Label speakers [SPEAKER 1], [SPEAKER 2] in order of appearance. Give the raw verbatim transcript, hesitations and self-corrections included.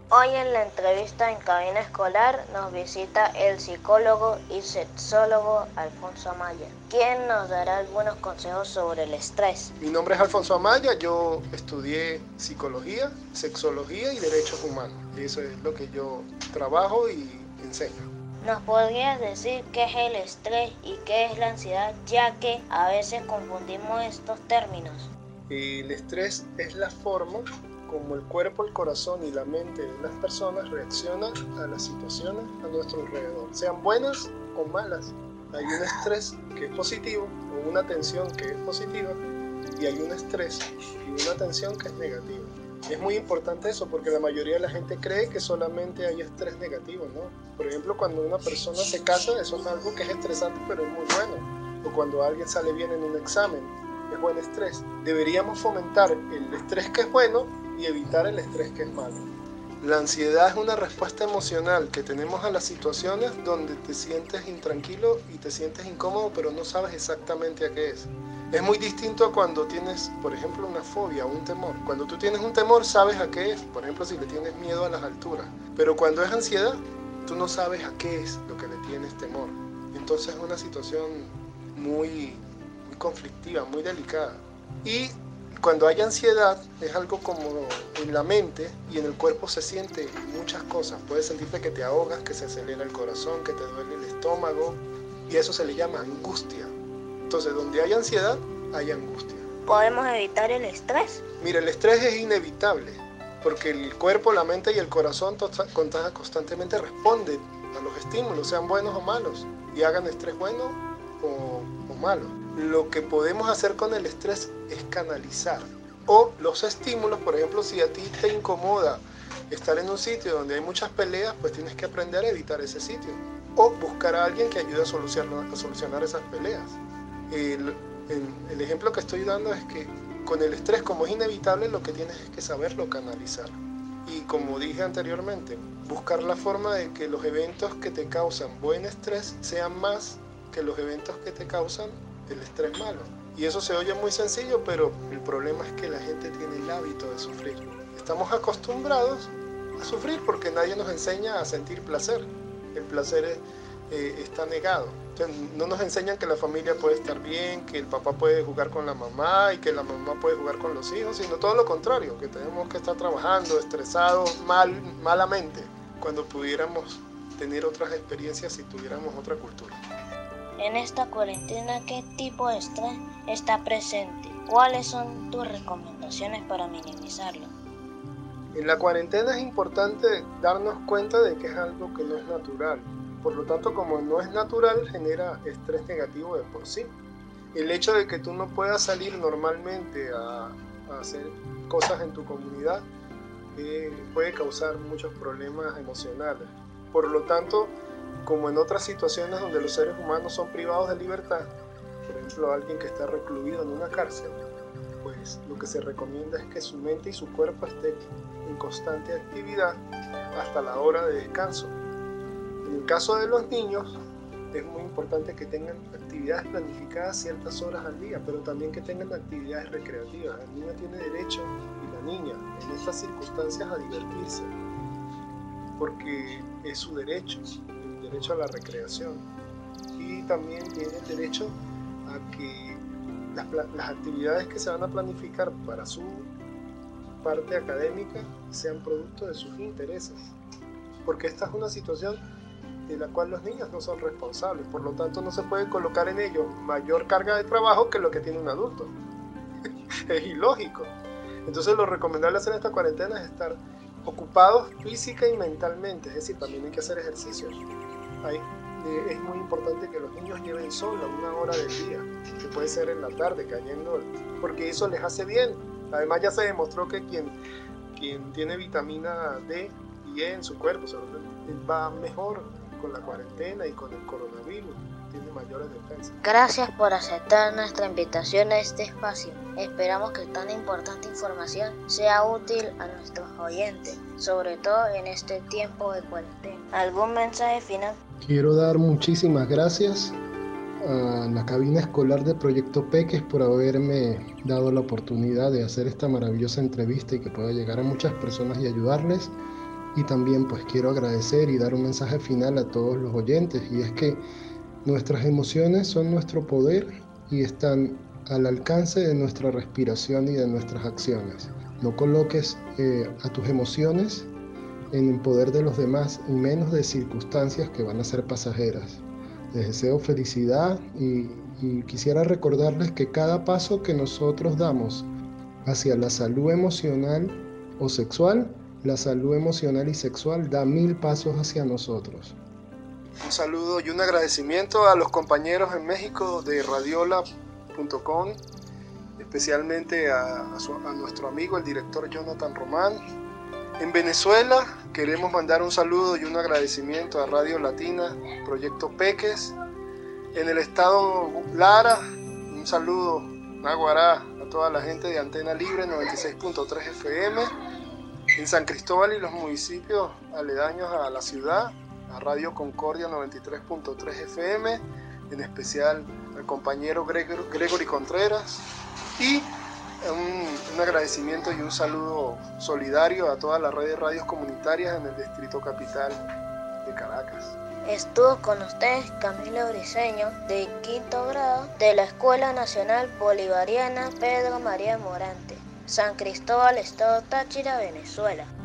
[SPEAKER 1] Hoy en la entrevista en Cabina Escolar nos visita el psicólogo y sexólogo Alfonso Amaya, quien nos dará algunos consejos sobre el estrés.
[SPEAKER 2] Mi nombre es Alfonso Amaya, yo estudié psicología, sexología y derechos humanos. Eso es lo que yo trabajo y enseño.
[SPEAKER 1] ¿Nos podrías decir qué es el estrés y qué es la ansiedad, ya que a veces confundimos estos términos?
[SPEAKER 2] El estrés es la forma como el cuerpo, el corazón y la mente de las personas reaccionan a las situaciones a nuestro alrededor, sean buenas o malas. Hay un estrés que es positivo o una tensión que es positiva y hay un estrés y una tensión que es negativa. Es muy importante eso porque la mayoría de la gente cree que solamente hay estrés negativo, ¿no? Por ejemplo, cuando una persona se casa, eso es algo que es estresante pero es muy bueno. O cuando alguien sale bien en un examen, es buen estrés. Deberíamos fomentar el estrés que es bueno y evitar el estrés que es malo. La ansiedad es una respuesta emocional que tenemos a las situaciones donde te sientes intranquilo y te sientes incómodo, pero no sabes exactamente a qué es. Es muy distinto a cuando tienes, por ejemplo, una fobia o un temor. Cuando tú tienes un temor, sabes a qué es. Por ejemplo, si le tienes miedo a las alturas. Pero cuando es ansiedad, tú no sabes a qué es lo que le tienes temor. Entonces es una situación muy, muy conflictiva, muy delicada. Y cuando hay ansiedad, es algo como en la mente y en el cuerpo se siente muchas cosas. Puedes sentirte que te ahogas, que se acelera el corazón, que te duele el estómago. Y eso se le llama angustia. Entonces, donde hay ansiedad, hay angustia.
[SPEAKER 1] ¿Podemos evitar el estrés?
[SPEAKER 2] Mira, el estrés es inevitable, porque el cuerpo, la mente y el corazón constantemente responden a los estímulos, sean buenos o malos, y hagan estrés bueno o, o malo. Lo que podemos hacer con el estrés es canalizar. O los estímulos, por ejemplo, si a ti te incomoda estar en un sitio donde hay muchas peleas, pues tienes que aprender a evitar ese sitio. O buscar a alguien que ayude a solucionar, a solucionar esas peleas. El, el, el ejemplo que estoy dando es que con el estrés, como es inevitable, lo que tienes es que saberlo canalizar. Y como dije anteriormente, buscar la forma de que los eventos que te causan buen estrés sean más que los eventos que te causan el estrés malo. Y eso se oye muy sencillo, pero el problema es que la gente tiene el hábito de sufrir. Estamos acostumbrados a sufrir porque nadie nos enseña a sentir placer. El placer es, eh, está negado. Entonces, no nos enseñan que la familia puede estar bien, que el papá puede jugar con la mamá y que la mamá puede jugar con los hijos, sino todo lo contrario, que tenemos que estar trabajando, estresados, mal, malamente, cuando pudiéramos tener otras experiencias si tuviéramos otra cultura.
[SPEAKER 1] En esta cuarentena, ¿qué tipo de estrés está presente? ¿Cuáles son tus recomendaciones para minimizarlo?
[SPEAKER 2] En la cuarentena es importante darnos cuenta de que es algo que no es natural. Por lo tanto, como no es natural, genera estrés negativo de por sí. El hecho de que tú no puedas salir normalmente a, a hacer cosas en tu comunidad eh, puede causar muchos problemas emocionales. Por lo tanto, como en otras situaciones donde los seres humanos son privados de libertad, por ejemplo, alguien que está recluido en una cárcel, pues lo que se recomienda es que su mente y su cuerpo estén en constante actividad hasta la hora de descanso. En el caso de los niños, es muy importante que tengan actividades planificadas ciertas horas al día, pero también que tengan actividades recreativas. El niño tiene derecho, y la niña, en estas circunstancias a divertirse, porque es su derecho, el derecho a la recreación. Y también tiene el derecho a que las, las actividades que se van a planificar para su parte académica sean producto de sus intereses, porque esta es una situación de la cual los niños no son responsables, por lo tanto no se puede colocar en ellos mayor carga de trabajo que lo que tiene un adulto. Es ilógico. Entonces lo recomendable hacer en esta cuarentena es estar ocupados física y mentalmente, es decir, también hay que hacer ejercicios. Hay, eh, es muy importante que los niños lleven sol a una hora del día, que puede ser en la tarde, cayendo, porque eso les hace bien. Además ya se demostró que quien, quien tiene vitamina D y E en su cuerpo, o sea, va mejor con la cuarentena y con el coronavirus, tiene mayores defensas.
[SPEAKER 1] Gracias por aceptar nuestra invitación a este espacio. Esperamos que tan importante información sea útil a nuestros oyentes, sobre todo en este tiempo de cuarentena. ¿Algún mensaje final?
[SPEAKER 2] Quiero dar muchísimas gracias a la cabina escolar de Proyecto Peques por haberme dado la oportunidad de hacer esta maravillosa entrevista y que pueda llegar a muchas personas y ayudarles. Y también pues quiero agradecer y dar un mensaje final a todos los oyentes, y es que nuestras emociones son nuestro poder y están al alcance de nuestra respiración y de nuestras acciones. No coloques eh, a tus emociones en el poder de los demás y menos de circunstancias que van a ser pasajeras. Les deseo felicidad y, y quisiera recordarles que cada paso que nosotros damos hacia la salud emocional o sexual, la salud emocional y sexual da mil pasos hacia nosotros. Un saludo y un agradecimiento a los compañeros en México de radiola punto com, especialmente a, a, su, a nuestro amigo el director Jonathan Román. En Venezuela queremos mandar un saludo y un agradecimiento a Radio Latina, Proyecto Peques. En el estado Lara, un saludo, Naguará, a toda la gente de Antena Libre noventa y seis punto tres F M. En San Cristóbal y los municipios aledaños a la ciudad, a Radio Concordia noventa y tres punto tres F M, en especial al compañero Gregor, Gregory Contreras, y un, un agradecimiento y un saludo solidario a toda la red de radios comunitarias en el Distrito Capital de Caracas.
[SPEAKER 1] Estuvo con ustedes Camilo Briceño, de quinto grado, de la Escuela Nacional Bolivariana Pedro María Morante, San Cristóbal, Estado Táchira, Venezuela.